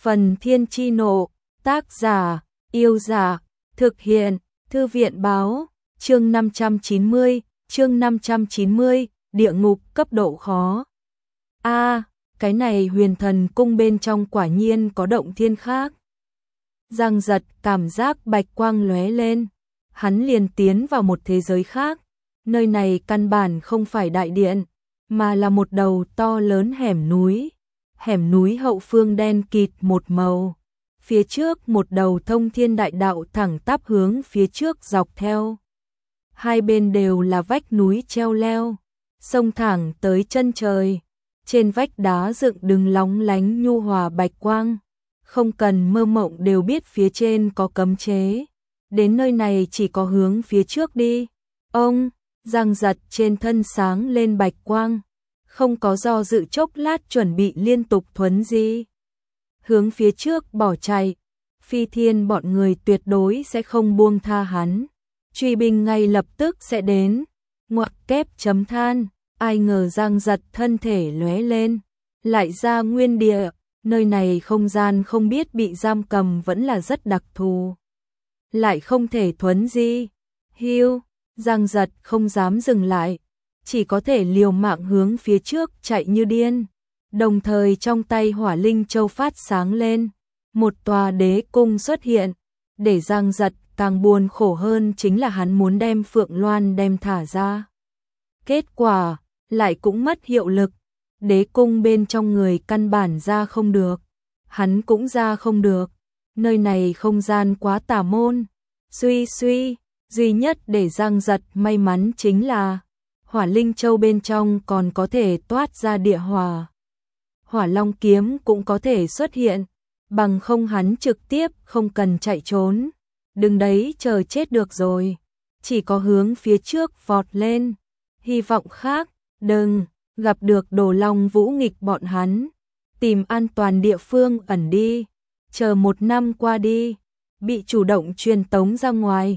Phần Thiên Chi Nộ, tác giả, Yêu Giả, thực hiện, Thư viện Báo, chương 590, địa ngục cấp độ khó. Cái này Huyền Thần Cung bên trong quả nhiên có động thiên khác. Giang Giật cảm giác bạch quang lóe lên, hắn liền tiến vào một thế giới khác. Nơi này căn bản không phải đại điện, mà là một đầu to lớn hẻm núi. Hẻm núi hậu phương đen kịt một màu. Phía trước một đầu thông thiên đại đạo thẳng tắp hướng phía trước dọc theo. Hai bên đều là vách núi treo leo, sông thẳng tới chân trời. Trên vách đá dựng đứng lóng lánh nhu hòa bạch quang. Không cần mơ mộng đều biết phía trên có cấm chế. Đến nơi này chỉ có hướng phía trước đi. Ông, Giang Giật trên thân sáng lên bạch quang. Không có do dự chốc lát chuẩn bị liên tục thuấn di. Hướng phía trước bỏ chạy. Phi Thiên bọn người tuyệt đối sẽ không buông tha hắn. Truy binh ngay lập tức sẽ đến. Ngoặc kép chấm than. Ai ngờ Giang Giật thân thể lóe lên. Lại ra nguyên địa. Nơi này không gian không biết bị giam cầm vẫn là rất đặc thù. Lại không thể thuấn di. Hiu, Giang Giật không dám dừng lại. Chỉ có thể liều mạng hướng phía trước chạy như điên. Đồng thời trong tay Hỏa Linh Châu phát sáng lên. Một tòa đế cung xuất hiện. Để Giang Giật càng buồn khổ hơn chính là hắn muốn đem Phượng Loan đem thả ra. Kết quả, lại cũng mất hiệu lực. Đế cung bên trong người căn bản ra không được. Hắn cũng ra không được. Nơi này không gian quá tà môn. Duy nhất để Giang Giật may mắn chính là Hỏa Linh Châu bên trong còn có thể toát ra địa hỏa. Hỏa Long kiếm cũng có thể xuất hiện, bằng không hắn trực tiếp không cần chạy trốn. Đừng đấy chờ chết được rồi, chỉ có hướng phía trước vọt lên. Hy vọng khác, đừng gặp được Đồ Long Vũ nghịch bọn hắn. Tìm an toàn địa phương ẩn đi, chờ 1 năm qua đi, bị chủ động truyền tống ra ngoài.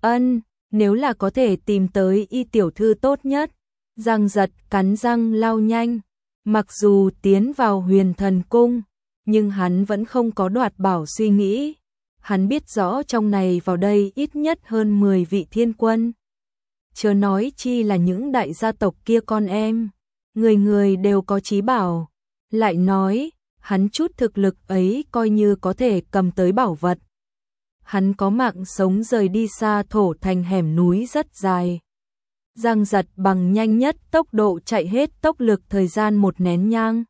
Nếu là có thể tìm tới y tiểu thư tốt nhất. Giang Giật cắn răng lao nhanh. Mặc dù tiến vào Huyền Thần Cung, nhưng hắn vẫn không có đoạt bảo suy nghĩ. Hắn biết rõ trong này vào đây ít nhất hơn 10 vị thiên quân. Chớ nói chi là những đại gia tộc kia con em. Người người đều có chí bảo. Lại nói, hắn chút thực lực ấy coi như có thể cầm tới bảo vật. Hắn có mạng sống rời đi xa thổ thành hẻm núi rất dài. Giang Giật bằng nhanh nhất tốc độ chạy hết tốc lực thời gian 1 nén nhang.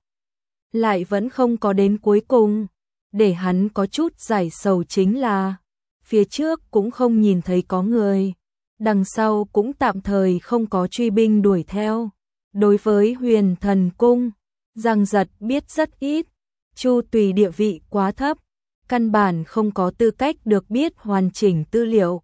Lại vẫn không có đến cuối cùng. Để hắn có chút giải sầu chính là phía trước cũng không nhìn thấy có người. Đằng sau cũng tạm thời không có truy binh đuổi theo. Đối với Huyền Thần Cung, Giang Giật biết rất ít. Chu Tùy địa vị quá thấp, căn bản không có tư cách được biết hoàn chỉnh tư liệu.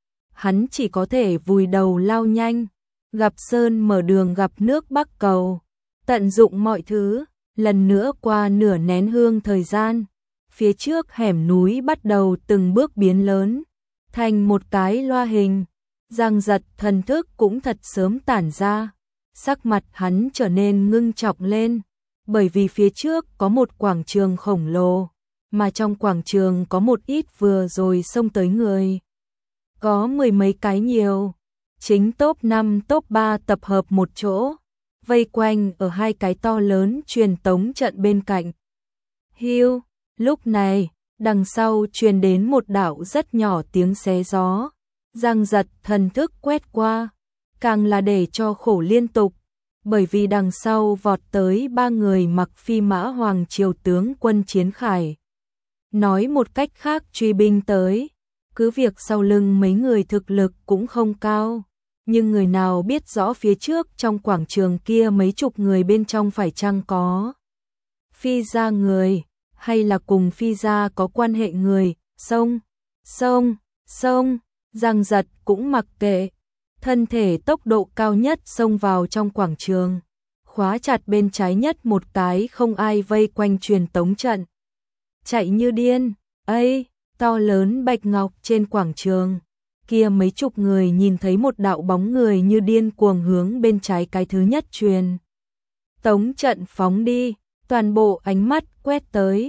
Hắn chỉ có thể vùi đầu lao nhanh, gặp sơn mở đường gặp nước bắc cầu, tận dụng mọi thứ. Lần nữa qua nửa nén hương thời gian, phía trước hẻm núi bắt đầu từng bước biến lớn, thành một cái loa hình. Giang Giật thần thức cũng thật sớm tản ra, sắc mặt hắn trở nên ngưng trọng lên, bởi vì phía trước có một quảng trường khổng lồ, mà trong quảng trường có một ít vừa rồi xông tới người. Có 10 mấy cái nhiều, chính top 5 top 3 tập hợp một chỗ, vây quanh ở 2 cái to lớn truyền tống trận bên cạnh. Hiu, lúc này, đằng sau truyền đến một đạo rất nhỏ tiếng xé gió. Giang Giật thần thức quét qua, càng là để cho khổ liên tục, bởi vì đằng sau vọt tới 3 người mặc phi mã hoàng triều tướng quân chiến khải. Nói một cách khác truy binh tới, cứ việc sau lưng mấy người thực lực cũng không cao, nhưng người nào biết rõ phía trước trong quảng trường kia mấy chục người bên trong phải chăng có phi gia người, hay là cùng phi gia có quan hệ người. Xông, Giang Giật cũng mặc kệ, thân thể tốc độ cao nhất xông vào trong quảng trường, khóa chặt bên trái nhất một cái không ai vây quanh truyền tống trận. Chạy như điên, to lớn bạch ngọc trên quảng trường, kia mấy chục người nhìn thấy một đạo bóng người như điên cuồng hướng bên trái cái thứ nhất truyền tống trận phóng đi, toàn bộ ánh mắt quét tới,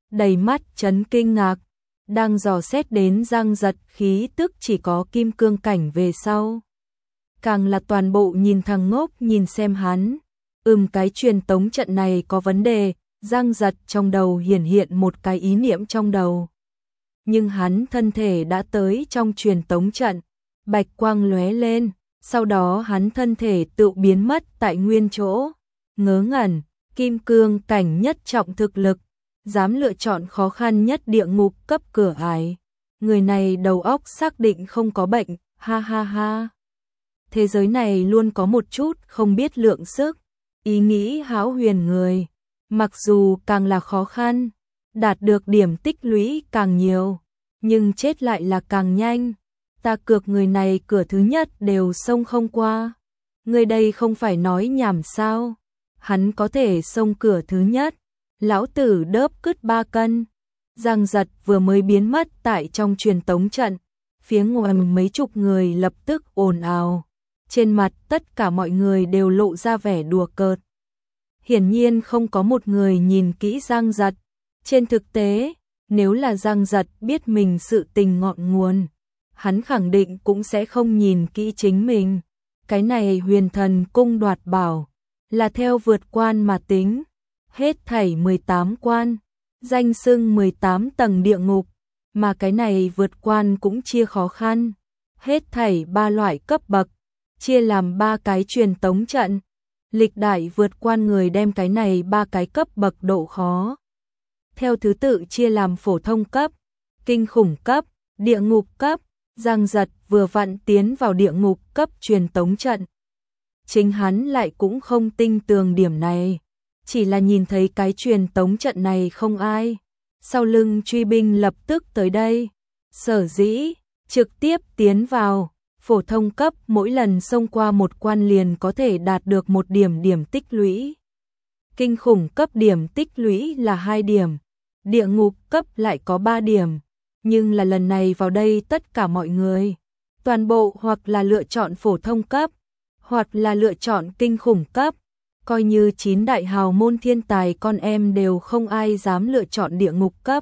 đầy mắt chấn kinh ngạc, đang dò xét đến Giang Giật khí tức chỉ có kim cương cảnh về sau. Càng là toàn bộ nhìn thằng ngốc nhìn xem hắn. Cái truyền tống trận này có vấn đề, Giang Giật trong đầu hiện một cái ý niệm trong đầu. Nhưng hắn thân thể đã tới trong truyền tống trận, bạch quang lóe lên, sau đó hắn thân thể tự biến mất tại nguyên chỗ. Ngớ ngẩn, kim cương cảnh nhất trọng thực lực, dám lựa chọn khó khăn nhất địa ngục cấp cửa ải. Người này đầu óc xác định không có bệnh, ha ha ha. Thế giới này luôn có một chút không biết lượng sức, ý nghĩ hão huyền người. Mặc dù càng là khó khăn, đạt được điểm tích lũy càng nhiều, nhưng chết lại là càng nhanh. Ta cược người này cửa thứ nhất đều xông không qua. Người đây không phải nói nhảm sao? Hắn có thể xông cửa thứ nhất. Lão tử đớp cứt 3 cân. Giang Giật vừa mới biến mất tại trong truyền tống trận, phía ngoài mấy chục người lập tức ồn ào. Trên mặt tất cả mọi người đều lộ ra vẻ đùa cợt. Hiển nhiên không có một người nhìn kỹ Giang Giật. Trên thực tế, nếu là Giang Giật biết mình sự tình ngọn nguồn, hắn khẳng định cũng sẽ không nhìn kỹ chính mình. Cái này Huyền Thần Cung đoạt bảo là theo vượt quan mà tính, hết thảy 18 quan, danh xưng 18 tầng địa ngục, mà cái này vượt quan cũng chia khó khăn, hết thảy 3 loại cấp bậc, chia làm 3 cái truyền tống trận. Lịch đại vượt quan người đem cái này 3 cái cấp bậc độ khó theo thứ tự chia làm phổ thông cấp, kinh khủng cấp, địa ngục cấp. Giang Giật vừa vặn tiến vào địa ngục cấp truyền tống trận. Chính hắn lại cũng không tinh tường điểm này, chỉ là nhìn thấy cái truyền tống trận này không ai, sau lưng truy binh lập tức tới đây. Sở dĩ trực tiếp tiến vào phổ thông cấp, mỗi lần xông qua một quan liền có thể đạt được 1 điểm tích lũy. Kinh khủng cấp điểm tích lũy là 2 điểm, địa ngục cấp lại có 3 điểm. Nhưng là lần này vào đây tất cả mọi người, toàn bộ hoặc là lựa chọn phổ thông cấp, hoặc là lựa chọn kinh khủng cấp. Coi như 9 đại hào môn thiên tài con em đều không ai dám lựa chọn địa ngục cấp.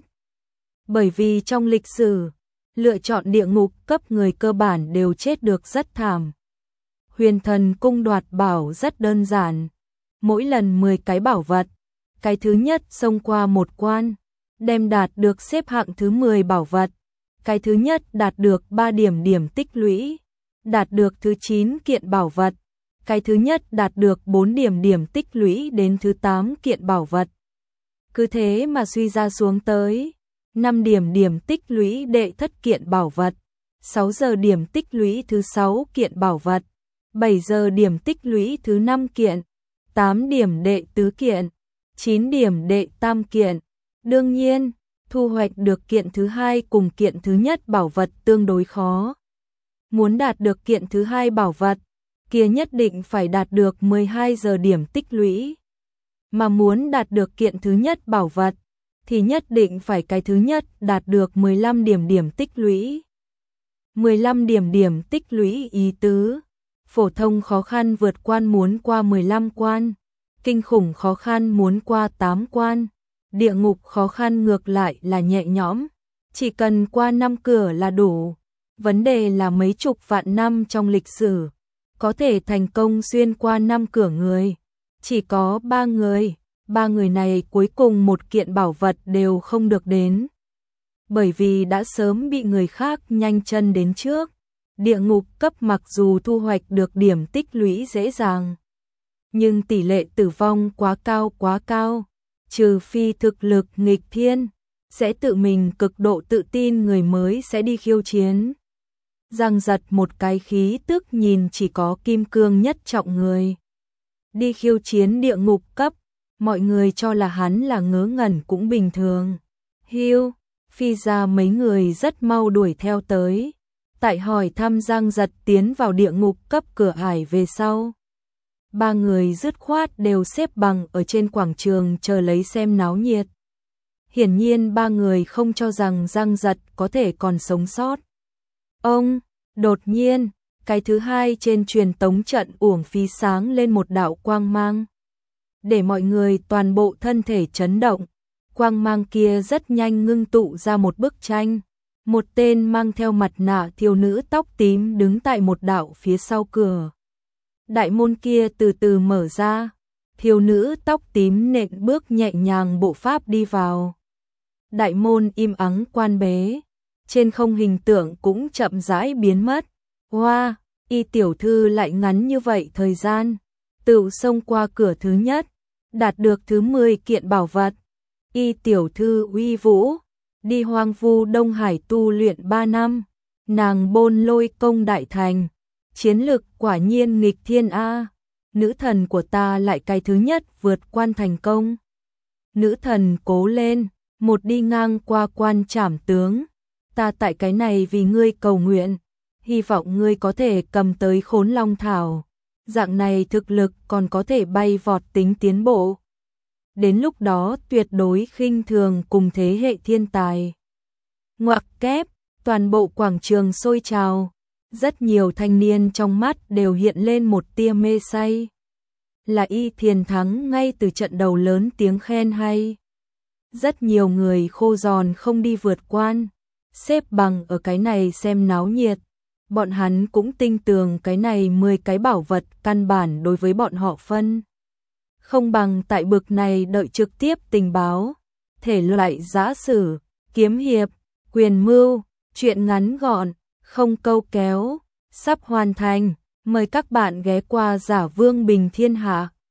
Bởi vì trong lịch sử, lựa chọn địa ngục cấp người cơ bản đều chết được rất thảm. Huyền Thần Cung đoạt bảo rất đơn giản, mỗi lần 10 cái bảo vật, cái thứ nhất xông qua một quan, đem đạt được xếp hạng thứ 10 bảo vật, cái thứ nhất đạt được 3 điểm tích lũy, đạt được thứ 9 kiện bảo vật, cái thứ nhất đạt được 4 điểm tích lũy đến thứ 8 kiện bảo vật. Cứ thế mà suy ra xuống tới, 5 điểm tích lũy đệ thất kiện bảo vật, 6 giờ điểm tích lũy thứ 6 kiện bảo vật, 7 giờ điểm tích lũy thứ 5 kiện, 8 điểm đệ tứ kiện, 9 điểm đệ tam kiện. Đương nhiên, thu hoạch được kiện thứ 2 cùng kiện thứ nhất bảo vật tương đối khó. Muốn đạt được kiện thứ 2 bảo vật, kia nhất định phải đạt được 12 giờ điểm tích lũy. Mà muốn đạt được kiện thứ nhất bảo vật, thì nhất định phải cái thứ nhất đạt được 15 điểm tích lũy. 15 điểm tích lũy ý tứ, phổ thông khó khăn vượt quan muốn qua 15 quan, kinh khủng khó khăn muốn qua 8 quan. Địa ngục khó khăn ngược lại là nhẹ nhõm, chỉ cần qua 5 cửa là đủ. Vấn đề là mấy chục vạn năm trong lịch sử, có thể thành công xuyên qua 5 cửa người, chỉ có 3 người. 3 người này cuối cùng một kiện bảo vật đều không được đến, bởi vì đã sớm bị người khác nhanh chân đến trước. Địa ngục cấp mặc dù thu hoạch được điểm tích lũy dễ dàng, nhưng tỷ lệ tử vong quá cao. Trừ phi thực lực nghịch thiên, sẽ tự mình cực độ tự tin người mới sẽ đi khiêu chiến. Giang Giật một cái khí tức nhìn chỉ có kim cương nhất trọng người đi khiêu chiến địa ngục cấp, mọi người cho là hắn là ngớ ngẩn cũng bình thường. Hiu, phi ra mấy người rất mau đuổi theo tới, tại hỏi thăm Giang Giật tiến vào địa ngục cấp cửa ải về sau. 3 người dứt khoát đều xếp bằng ở trên quảng trường chờ lấy xem náo nhiệt. Hiển nhiên 3 người không cho rằng Giang Giật có thể còn sống sót. Đột nhiên, cái thứ 2 trên truyền tống trận uổng phí sáng lên một đạo quang mang, để mọi người toàn bộ thân thể chấn động. quang mang kia rất nhanh ngưng tụ ra một bức tranh. Một tên mang theo mặt nạ thiếu nữ tóc tím đứng tại một đạo phía sau cửa. Đại môn kia từ từ mở ra, thiếu nữ tóc tím nện bước nhẹ nhàng bộ pháp đi vào. Đại môn im ắng quan bế, trên không hình tượng cũng chậm rãi biến mất. Hoa, Y tiểu thư lại ngắn như vậy thời gian, tựu xông qua cửa thứ nhất, đạt được thứ 10 kiện bảo vật. Y tiểu thư uy vũ, đi hoang vu Đông Hải tu luyện 3 năm, nàng bôn lôi công đại thành, chiến lực quả nhiên nghịch thiên a. Nữ thần của ta lại cái thứ nhất vượt quan thành công. Nữ thần cố lên, một đi ngang qua quan trảm tướng, ta tại cái này vì ngươi cầu nguyện, hy vọng ngươi có thể cầm tới Khốn Long thảo, dạng này thực lực còn có thể bay vọt tính tiến bộ. Đến lúc đó tuyệt đối khinh thường cùng thế hệ thiên tài. Ngoặc kép, toàn bộ quảng trường sôi trào, rất nhiều thanh niên trong mắt đều hiện lên một tia mê say. Là Y Thiền thắng ngay từ trận đầu lớn tiếng khen hay. Rất nhiều người khô giòn không đi vượt quan, xếp bằng ở cái này xem náo nhiệt. Bọn hắn cũng tin tưởng cái này 10 cái bảo vật căn bản đối với bọn họ phân. Không bằng tại bực này đợi trực tiếp tình báo, thể loại giã sử, kiếm hiệp, quyền mưu, chuyện ngắn gọn, không câu kéo, sắp hoàn thành. Mời các bạn ghé qua Giả Vương Bình Thiên Hạ.